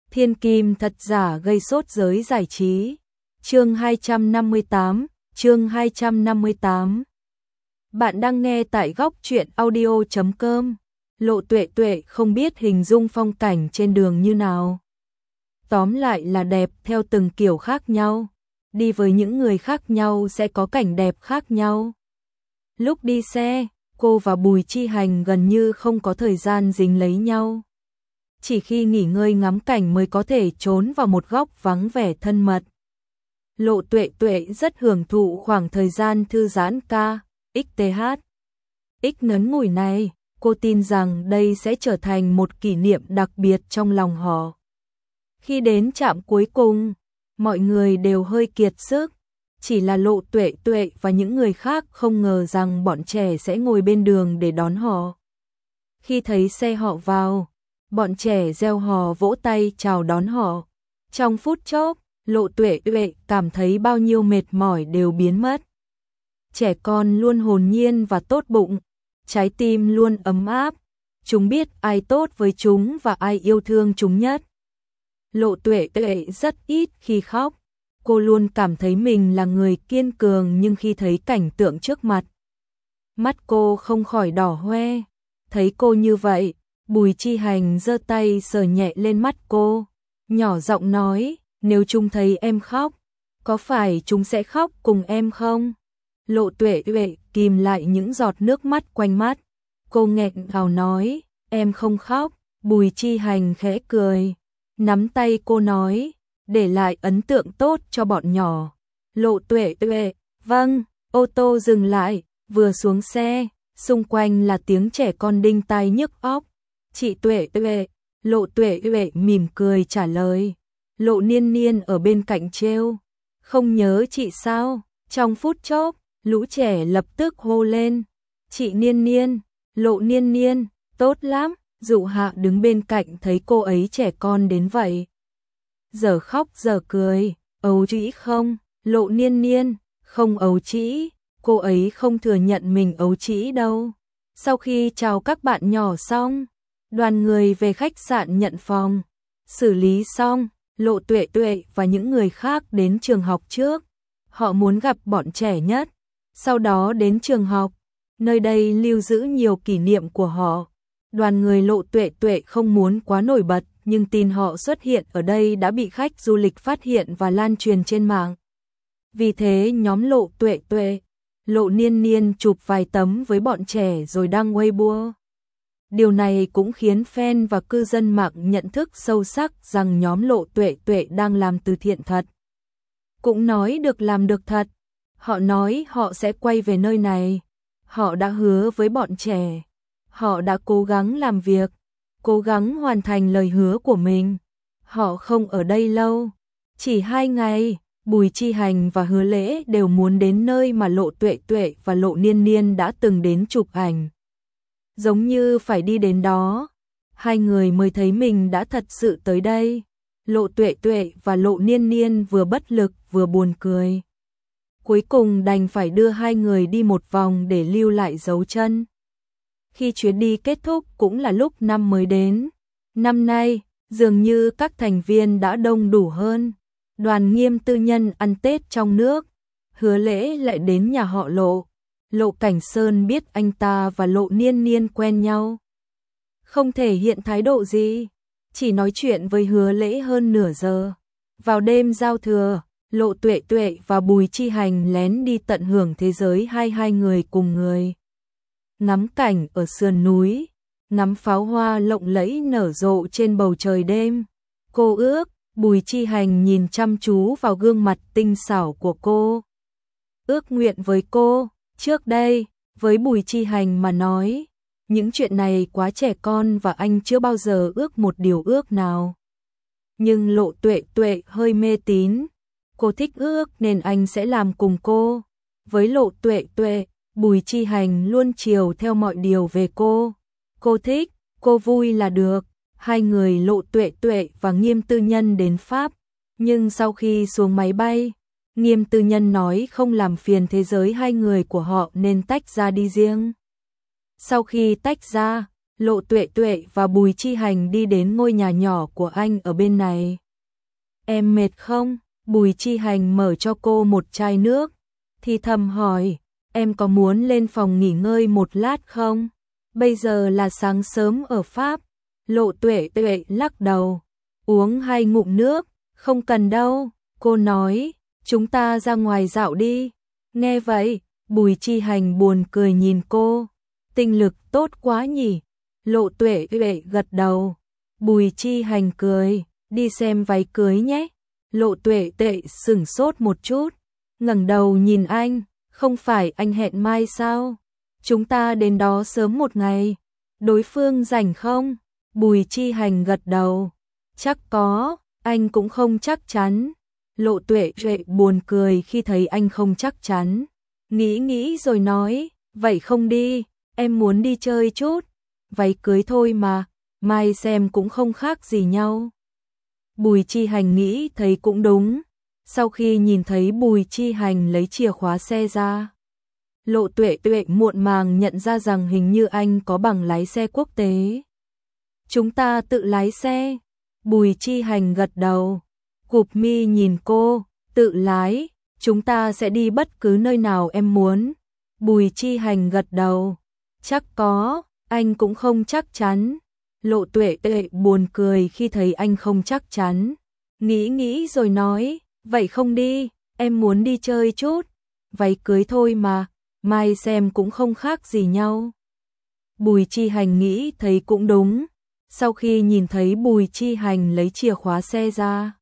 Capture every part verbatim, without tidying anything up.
Thiên kim thật giả gây sốt giới giải trí. Chương hai trăm năm mươi tám, chương hai trăm năm mươi tám. Bạn đang nghe tại góc truyện audio chấm com. Lộ Tuệ Tuệ không biết hình dung phong cảnh trên đường như nào. Tóm lại là đẹp theo từng kiểu khác nhau. Đi với những người khác nhau sẽ có cảnh đẹp khác nhau. Lúc đi xe, cô và Bùi Chi Hành gần như không có thời gian dính lấy nhau. Chỉ khi nghỉ ngơi ngắm cảnh mới có thể trốn vào một góc vắng vẻ thân mật. Lộ Tuệ Tuệ rất hưởng thụ khoảng thời gian thư giãn ca, XTH. X ngắn ngủi này, cô tin rằng đây sẽ trở thành một kỷ niệm đặc biệt trong lòng họ. Khi đến trạm cuối cùng, mọi người đều hơi kiệt sức. Chỉ là Lộ Tuệ Tuệ và những người khác không ngờ rằng bọn trẻ sẽ ngồi bên đường để đón họ. Khi thấy xe họ vào, bọn trẻ reo hò vỗ tay chào đón họ. Trong phút chốc, Lộ Tuệ Tuệ cảm thấy bao nhiêu mệt mỏi đều biến mất. Trẻ con luôn hồn nhiên và tốt bụng, trái tim luôn ấm áp. Chúng biết ai tốt với chúng và ai yêu thương chúng nhất. Lộ Tuệ Tuệ rất ít khi khóc. Cô luôn cảm thấy mình là người kiên cường, nhưng khi thấy cảnh tượng trước mặt, mắt cô không khỏi đỏ hoe. Thấy cô như vậy, Bùi Chi Hành giơ tay sờ nhẹ lên mắt cô, nhỏ giọng nói, nếu chúng thấy em khóc, có phải chúng sẽ khóc cùng em không? Lộ Tuệ Tuệ kìm lại những giọt nước mắt quanh mắt. Cô nghẹn ngào nói, em không khóc. Bùi Chi Hành khẽ cười, nắm tay cô nói, để lại ấn tượng tốt cho bọn nhỏ. Lộ Tuệ Tuệ, vâng. Ô tô dừng lại, vừa xuống xe, xung quanh là tiếng trẻ con đinh tai nhức óc. Chị Tuệ Tuệ. Lộ Tuệ Tuệ mỉm cười trả lời. Lộ Niên Niên ở bên cạnh trêu, không nhớ chị sao? Trong phút chốc, lũ trẻ lập tức hô lên, chị Niên Niên. Lộ Niên Niên, tốt lắm. Dụ Hạ đứng bên cạnh thấy cô ấy trẻ con đến vậy, giờ khóc giờ cười, ấu trĩ không? Lộ Niên Niên, không ấu trĩ, cô ấy không thừa nhận mình ấu trĩ đâu. Sau khi chào các bạn nhỏ xong, đoàn người về khách sạn nhận phòng. Xử lý xong, Lộ Tuệ Tuệ và những người khác đến trường học trước. Họ muốn gặp bọn trẻ nhất. Sau đó đến trường học, nơi đây lưu giữ nhiều kỷ niệm của họ. Đoàn người Lộ Tuệ Tuệ không muốn quá nổi bật, nhưng tin họ xuất hiện ở đây đã bị khách du lịch phát hiện và lan truyền trên mạng. Vì thế nhóm Lộ Tuệ Tuệ, Lộ Niên Niên chụp vài tấm với bọn trẻ rồi đăng Weibo. Điều này cũng khiến fan và cư dân mạng nhận thức sâu sắc rằng nhóm Lộ Tuệ Tuệ đang làm từ thiện thật. Cũng nói được làm được thật. Họ nói họ sẽ quay về nơi này. Họ đã hứa với bọn trẻ. Họ đã cố gắng làm việc, cố gắng hoàn thành lời hứa của mình. Họ không ở đây lâu, chỉ hai ngày. Bùi Chi Hành và Hứa Lễ đều muốn đến nơi mà Lộ Tuệ Tuệ và Lộ Niên Niên đã từng đến chụp ảnh. Giống như phải đi đến đó, hai người mới thấy mình đã thật sự tới đây. Lộ Tuệ Tuệ và Lộ Niên Niên vừa bất lực vừa buồn cười. Cuối cùng đành phải đưa hai người đi một vòng để lưu lại dấu chân. Khi chuyến đi kết thúc cũng là lúc năm mới đến. Năm nay, dường như các thành viên đã đông đủ hơn. Đoàn Nghiêm tư nhân ăn Tết trong nước. Hứa Lễ lại đến nhà họ Lộ. Lộ Cảnh Sơn biết anh ta và Lộ Niên Niên quen nhau, không thể hiện thái độ gì, chỉ nói chuyện với Hứa Lễ hơn nửa giờ. Vào đêm giao thừa, Lộ Tuệ Tuệ và Bùi Chi Hành lén đi tận hưởng thế giới hai hai người cùng người. Ngắm cảnh ở sườn núi, ngắm pháo hoa lộng lẫy nở rộ trên bầu trời đêm. Cô ước, Bùi Chi Hành nhìn chăm chú vào gương mặt tinh xảo của cô. Ước nguyện với cô, trước đây, với Bùi Chi Hành mà nói, những chuyện này quá trẻ con và anh chưa bao giờ ước một điều ước nào. Nhưng Lộ Tuệ Tuệ hơi mê tín, cô thích ước nên anh sẽ làm cùng cô. Với Lộ Tuệ Tuệ, Bùi Chi Hành luôn chiều theo mọi điều về cô. Cô thích, cô vui là được. Hai người Lộ Tuệ Tuệ và Nghiêm tư nhân đến Pháp. Nhưng sau khi xuống máy bay, Nghiêm tư nhân nói không làm phiền thế giới hai người của họ nên tách ra đi riêng. Sau khi tách ra, Lộ Tuệ Tuệ và Bùi Chi Hành đi đến ngôi nhà nhỏ của anh ở bên này. Em mệt không? Bùi Chi Hành mở cho cô một chai nước, thì thầm hỏi, em có muốn lên phòng nghỉ ngơi một lát không? Bây giờ là sáng sớm ở Pháp. Lộ Tuệ Tuệ lắc đầu, uống hai ngụm nước, không cần đâu. Cô nói, chúng ta ra ngoài dạo đi. Nghe vậy, Bùi Chi Hành buồn cười nhìn cô, tinh lực tốt quá nhỉ. Lộ Tuệ Tuệ gật đầu. Bùi Chi Hành cười, đi xem váy cưới nhé. Lộ Tuệ Tuệ sửng sốt một chút, ngẩng đầu nhìn anh, không phải anh hẹn mai sao? Chúng ta đến đó sớm một ngày. Đối phương rảnh không? Bùi Chi Hành gật đầu, chắc có, anh cũng không chắc chắn. Lộ Tuệ Tuệ buồn cười khi thấy anh không chắc chắn, nghĩ nghĩ rồi nói, vậy không đi, em muốn đi chơi chút. Váy cưới thôi mà, mai xem cũng không khác gì nhau. Bùi Chi Hành nghĩ thấy cũng đúng. Sau khi nhìn thấy Bùi Chi Hành lấy chìa khóa xe ra, Lộ Tuệ Tuệ muộn màng nhận ra rằng hình như anh có bằng lái xe quốc tế. Chúng ta tự lái xe. Bùi Chi Hành gật đầu, cụp mi nhìn cô, tự lái, chúng ta sẽ đi bất cứ nơi nào em muốn. Bùi Chi Hành gật đầu, chắc có, anh cũng không chắc chắn. Lộ Tuệ Tuệ buồn cười khi thấy anh không chắc chắn, nghĩ nghĩ rồi nói, vậy không đi, em muốn đi chơi chút. Váy cưới thôi mà, mai xem cũng không khác gì nhau. Bùi Chi Hành nghĩ thấy cũng đúng. Sau khi nhìn thấy Bùi Chi Hành lấy chìa khóa xe ra,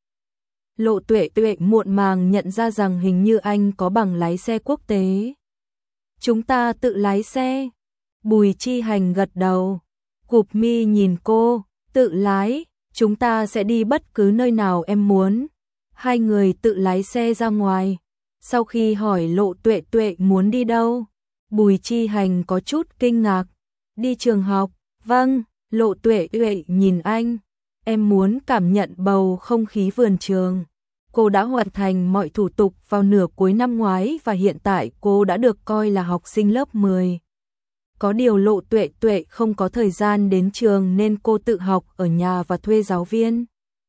Lộ Tuệ Tuệ muộn màng nhận ra rằng hình như anh có bằng lái xe quốc tế. Chúng ta tự lái xe. Bùi Chi Hành gật đầu, cụp mi nhìn cô, tự lái, chúng ta sẽ đi bất cứ nơi nào em muốn. Hai người tự lái xe ra ngoài. Sau khi hỏi Lộ Tuệ Tuệ muốn đi đâu, Bùi Chi Hành có chút kinh ngạc, đi trường học. Vâng. Lộ Tuệ Tuệ nhìn anh, em muốn cảm nhận bầu không khí vườn trường. Cô đã hoàn thành mọi thủ tục vào nửa cuối năm ngoái và hiện tại cô đã được coi là học sinh lớp mười. Có điều Lộ Tuệ Tuệ không có thời gian đến trường nên cô tự học ở nhà và thuê giáo viên.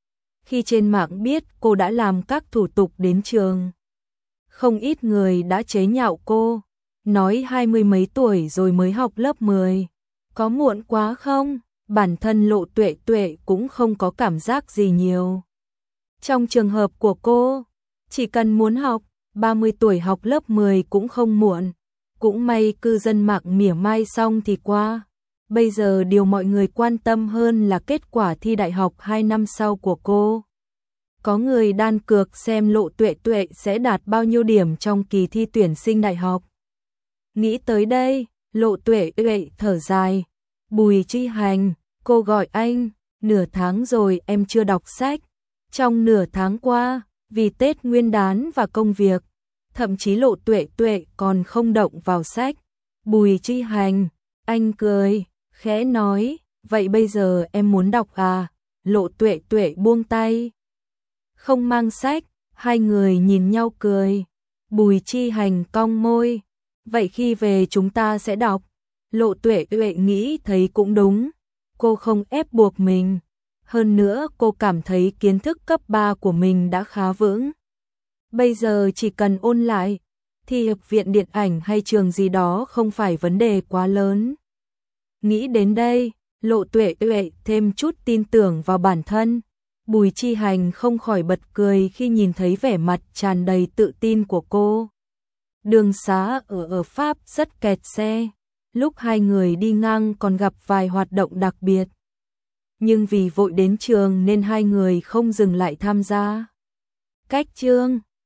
Khi trên mạng biết cô đã làm các thủ tục đến trường, không ít người đã chế nhạo cô, nói hai mươi mấy tuổi rồi mới học lớp mười. Có muộn quá không? Bản thân Lộ Tuệ Tuệ cũng không có cảm giác gì nhiều. Trong trường hợp của cô, chỉ cần muốn học, ba mươi tuổi học lớp mười cũng không muộn. Cũng may cư dân mạng mỉa mai xong thì qua. Bây giờ điều mọi người quan tâm hơn là kết quả thi đại học hai năm sau của cô. Có người đan cược xem Lộ Tuệ Tuệ sẽ đạt bao nhiêu điểm trong kỳ thi tuyển sinh đại học. Nghĩ tới đây, Lộ Tuệ Tuệ thở dài. Bùi Chi Hành, cô gọi anh, nửa tháng rồi em chưa đọc sách. Trong nửa tháng qua, vì Tết Nguyên đán và công việc, thậm chí Lộ Tuệ Tuệ còn không động vào sách. Bùi Chi Hành, anh cười, khẽ nói, vậy bây giờ em muốn đọc à? Lộ Tuệ Tuệ buông tay, không mang sách. Hai người nhìn nhau cười. Bùi Chi Hành cong môi, vậy khi về chúng ta sẽ đọc. Lộ Tuệ Tuệ nghĩ thấy cũng đúng, cô không ép buộc mình. Hơn nữa cô cảm thấy kiến thức cấp ba của mình đã khá vững. Bây giờ chỉ cần ôn lại, thì học viện điện ảnh hay trường gì đó không phải vấn đề quá lớn. Nghĩ đến đây, Lộ Tuệ Tuệ thêm chút tin tưởng vào bản thân. Bùi Chi Hành không khỏi bật cười khi nhìn thấy vẻ mặt tràn đầy tự tin của cô. Đường xá ở ở Pháp rất kẹt xe. Lúc hai người đi ngang còn gặp vài hoạt động đặc biệt. Nhưng vì vội đến trường nên hai người không dừng lại tham gia. Cách chương